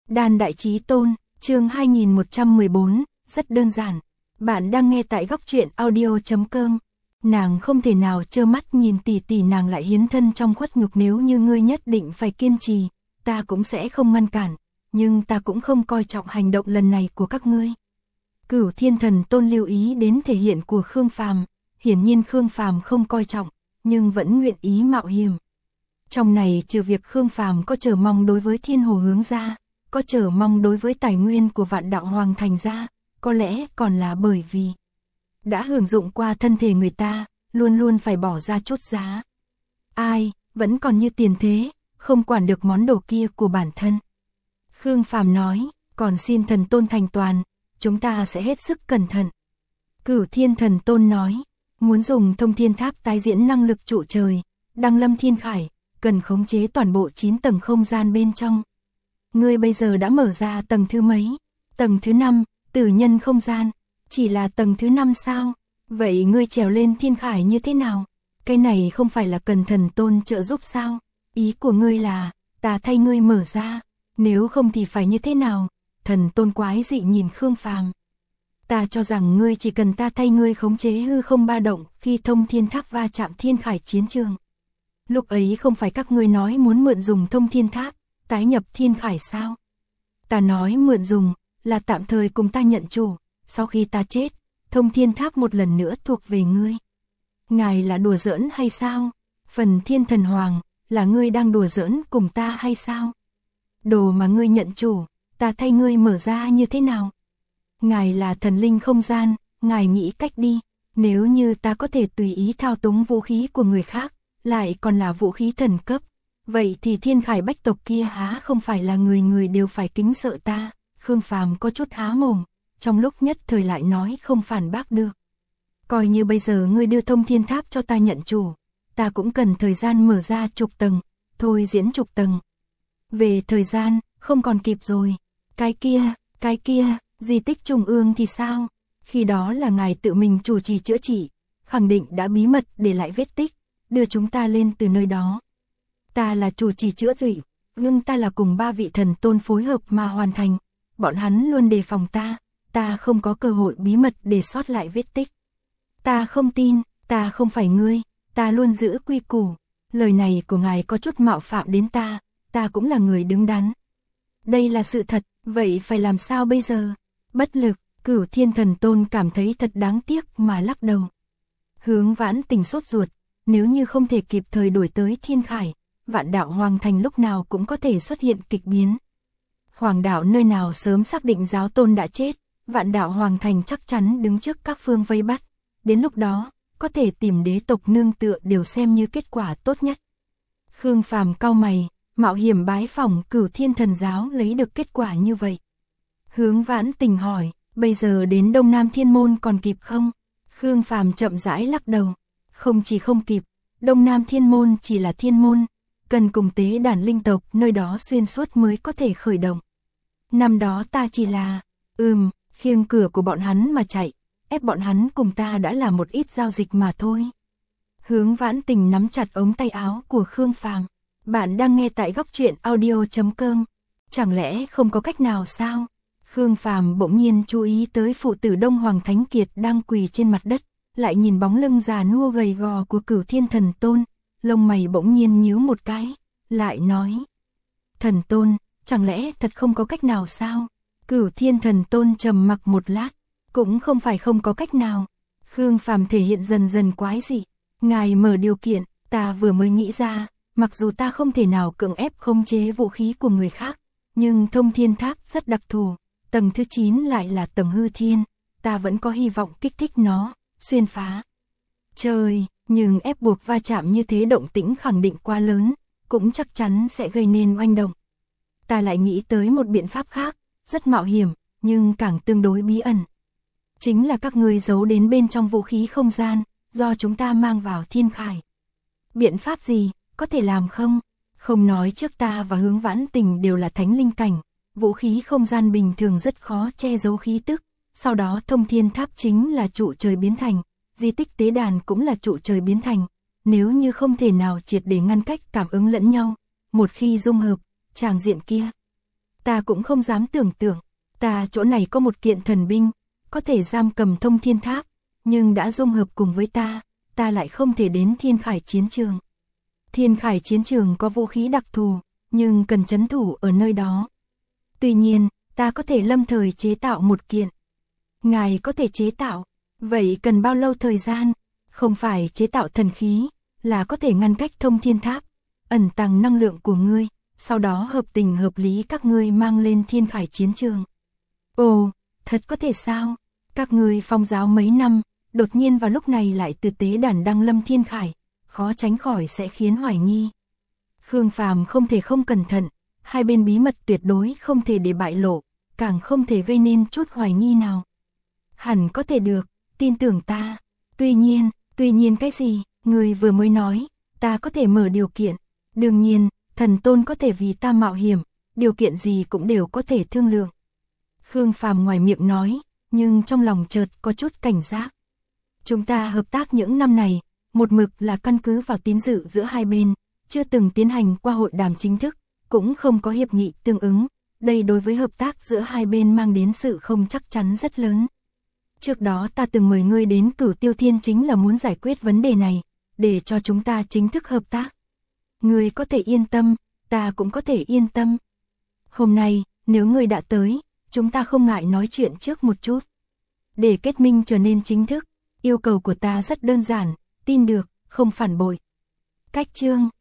Đan Đại Chí Tôn, chương 2114, rất đơn giản. Bạn đang nghe tại góc truyện audio.com. Nàng không thể nào trơ mắt nhìn tỷ nàng lại hiến thân trong khuất nhục, nếu như ngươi nhất định phải kiên trì, ta cũng sẽ không ngăn cản, nhưng ta cũng không coi trọng hành động lần này của các ngươi. Cửu Thiên Thần Tôn lưu ý đến thể hiện của Khương Phàm, hiển nhiên Khương Phàm không coi trọng, nhưng vẫn nguyện ý mạo hiểm. Trong này trừ việc Khương Phàm có chờ mong đối với Thiên Hồ Hướng ra, có chờ mong đối với tài nguyên của Vạn Đạo Hoàng Thành ra, có lẽ còn là bởi vì đã hưởng dụng qua thân thể người ta, luôn luôn phải bỏ ra chút giá. Ai, vẫn còn như tiền thế, không quản được món đồ kia của bản thân. Khương Phàm nói, còn xin Thần Tôn thành toàn, chúng ta sẽ hết sức cẩn thận. Cửu Thiên Thần Tôn nói, muốn dùng Thông Thiên Tháp tái diễn năng lực trụ trời, đăng lâm thiên khải, cần khống chế toàn bộ 9 tầng không gian bên trong. Ngươi bây giờ đã mở ra tầng thứ mấy? Tầng thứ 5, tử nhân không gian. Chỉ là tầng thứ 5 sao? Vậy ngươi trèo lên thiên khải như thế nào? Cái này không phải là cần Thần Tôn trợ giúp sao? Ý của ngươi là, ta thay ngươi mở ra, nếu không thì phải như thế nào? Thần Tôn quái dị nhìn Khương Phàm. Ta cho rằng ngươi chỉ cần ta thay ngươi khống chế hư không ba động khi Thông Thiên Tháp va chạm thiên khải chiến trường. Lúc ấy không phải các ngươi nói muốn mượn dùng Thông Thiên Tháp, tái nhập thiên khải sao? Ta nói mượn dùng, là tạm thời cùng ta nhận chủ, sau khi ta chết, Thông Thiên Tháp một lần nữa thuộc về ngươi. Ngài là đùa giỡn hay sao? Phần Thiên Thần Hoàng, là ngươi đang đùa giỡn cùng ta hay sao? Đồ mà ngươi nhận chủ, ta thay ngươi mở ra như thế nào? Ngài là thần linh không gian, ngài nghĩ cách đi, nếu như ta có thể tùy ý thao túng vũ khí của người khác, lại còn là vũ khí thần cấp, vậy thì thiên khải bách tộc kia há không phải là người đều phải kính sợ ta? Khương Phàm có chút há mồm, trong lúc nhất thời lại nói không phản bác được. Coi như bây giờ ngươi đưa Thông Thiên Tháp cho ta nhận chủ, ta cũng cần thời gian mở ra chục tầng, thôi diễn chục tầng. Về thời gian, không còn kịp rồi. Cái kia, di tích trung ương thì sao? Khi đó là ngài tự mình chủ trì chữa trị, khẳng định đã bí mật để lại vết tích, đưa chúng ta lên từ nơi đó. Ta là chủ trì chữa trị, nhưng ta là cùng 3 vị thần tôn phối hợp mà hoàn thành. Bọn hắn luôn đề phòng ta không có cơ hội bí mật để sót lại vết tích. Ta không tin, ta không phải ngươi, ta luôn giữ quy củ. Lời này của ngài có chút mạo phạm đến ta cũng là người đứng đắn. Đây là sự thật, vậy phải làm sao bây giờ? Bất lực, Cửu Thiên Thần Tôn cảm thấy thật đáng tiếc mà lắc đầu. Hướng Vãn Tình sốt ruột, nếu như không thể kịp thời đuổi tới thiên khải, Vạn Đạo Hoàng Thành lúc nào cũng có thể xuất hiện kịch biến. Hoàng đạo nơi nào sớm xác định giáo tôn đã chết, Vạn Đạo Hoàng Thành chắc chắn đứng trước các phương vây bắt. Đến lúc đó, có thể tìm đế tộc nương tựa đều xem như kết quả tốt nhất. Khương Phàm cau mày, mạo hiểm bái phỏng Cửu Thiên Thần Giáo lấy được kết quả như vậy. Hướng Vãn Tình hỏi, bây giờ đến Đông Nam Thiên Môn còn kịp không? Khương Phàm chậm rãi lắc đầu, không chỉ không kịp, Đông Nam Thiên Môn chỉ là thiên môn, cần cùng tế đàn linh tộc nơi đó xuyên suốt mới có thể khởi động. Năm đó ta chỉ là, khiêng cửa của bọn hắn mà chạy, ép bọn hắn cùng ta đã là một ít giao dịch mà thôi. Hướng Vãn Tình nắm chặt ống tay áo của Khương Phàm. Bạn đang nghe tại góc truyện audio.com. Chẳng lẽ không có cách nào sao? Khương Phàm bỗng nhiên chú ý tới phụ tử Đông Hoàng Thánh Kiệt đang quỳ trên mặt đất, lại nhìn bóng lưng già nua gầy gò của Cửu Thiên Thần Tôn, lông mày bỗng nhiên nhíu một cái, lại nói: Thần Tôn, chẳng lẽ thật không có cách nào sao? Cửu Thiên Thần Tôn trầm mặc một lát, cũng không phải không có cách nào. Khương Phàm thể hiện dần dần quái dị, ngài mở điều kiện, ta vừa mới nghĩ ra, mặc dù ta không thể nào cưỡng ép khống chế vũ khí của người khác, nhưng Thông Thiên Tháp rất đặc thù, tầng thứ 9 lại là tầng hư thiên, ta vẫn có hy vọng kích thích nó, xuyên phá. Trời, nhưng ép buộc va chạm như thế động tĩnh khẳng định quá lớn, cũng chắc chắn sẽ gây nên oanh động. Ta lại nghĩ tới một biện pháp khác, rất mạo hiểm, nhưng càng tương đối bí ẩn. Chính là các ngươi giấu đến bên trong vũ khí không gian, do chúng ta mang vào thiên khải. Biện pháp gì, có thể làm không? Không nói trước ta và Hướng Vãn Tình đều là thánh linh cảnh, vũ khí không gian bình thường rất khó che giấu khí tức, sau đó Thông Thiên Tháp chính là trụ trời biến thành, di tích tế đàn cũng là trụ trời biến thành, nếu như không thể nào triệt để ngăn cách cảm ứng lẫn nhau, một khi dung hợp, tràng diện kia Ta cũng không dám tưởng tượng, ta chỗ này có một kiện thần binh, có thể giam cầm Thông Thiên Tháp, nhưng đã dung hợp cùng với ta lại không thể đến Thiên Khải chiến trường. Thiên Khải chiến trường có vũ khí đặc thù, nhưng cần trấn thủ ở nơi đó. Tuy nhiên, ta có thể lâm thời chế tạo một kiện. Ngài có thể chế tạo, vậy cần bao lâu thời gian? Không phải chế tạo thần khí, là có thể ngăn cách Thông Thiên Tháp, ẩn tàng năng lượng của ngươi, sau đó hợp tình hợp lý các ngươi mang lên Thiên Khải chiến trường. Ồ, thật có thể sao? Các ngươi phong giáo mấy năm, đột nhiên vào lúc này lại từ tế đàn đăng lâm Thiên Khải, khó tránh khỏi sẽ khiến hoài nghi. Khương Phàm không thể không cẩn thận, hai bên bí mật tuyệt đối không thể để bại lộ, càng không thể gây nên chút hoài nghi nào. Hẳn có thể được, tin tưởng ta. Tuy nhiên cái gì, người vừa mới nói, ta có thể mở điều kiện. Đương nhiên, thần tôn có thể vì ta mạo hiểm, điều kiện gì cũng đều có thể thương lượng. Khương Phàm ngoài miệng nói, nhưng trong lòng chợt có chút cảnh giác. Chúng ta hợp tác những năm này, một mực là căn cứ vào tín dự giữa hai bên, chưa từng tiến hành qua hội đàm chính thức, cũng không có hiệp nghị tương ứng. Đây đối với hợp tác giữa hai bên mang đến sự không chắc chắn rất lớn. Trước đó ta từng mời ngươi đến Cửu Tiêu Thiên chính là muốn giải quyết vấn đề này, để cho chúng ta chính thức hợp tác. Ngươi có thể yên tâm, ta cũng có thể yên tâm. Hôm nay, nếu ngươi đã tới, chúng ta không ngại nói chuyện trước một chút. Để kết minh trở nên chính thức, yêu cầu của ta rất đơn giản, tin được, không phản bội. Cách chương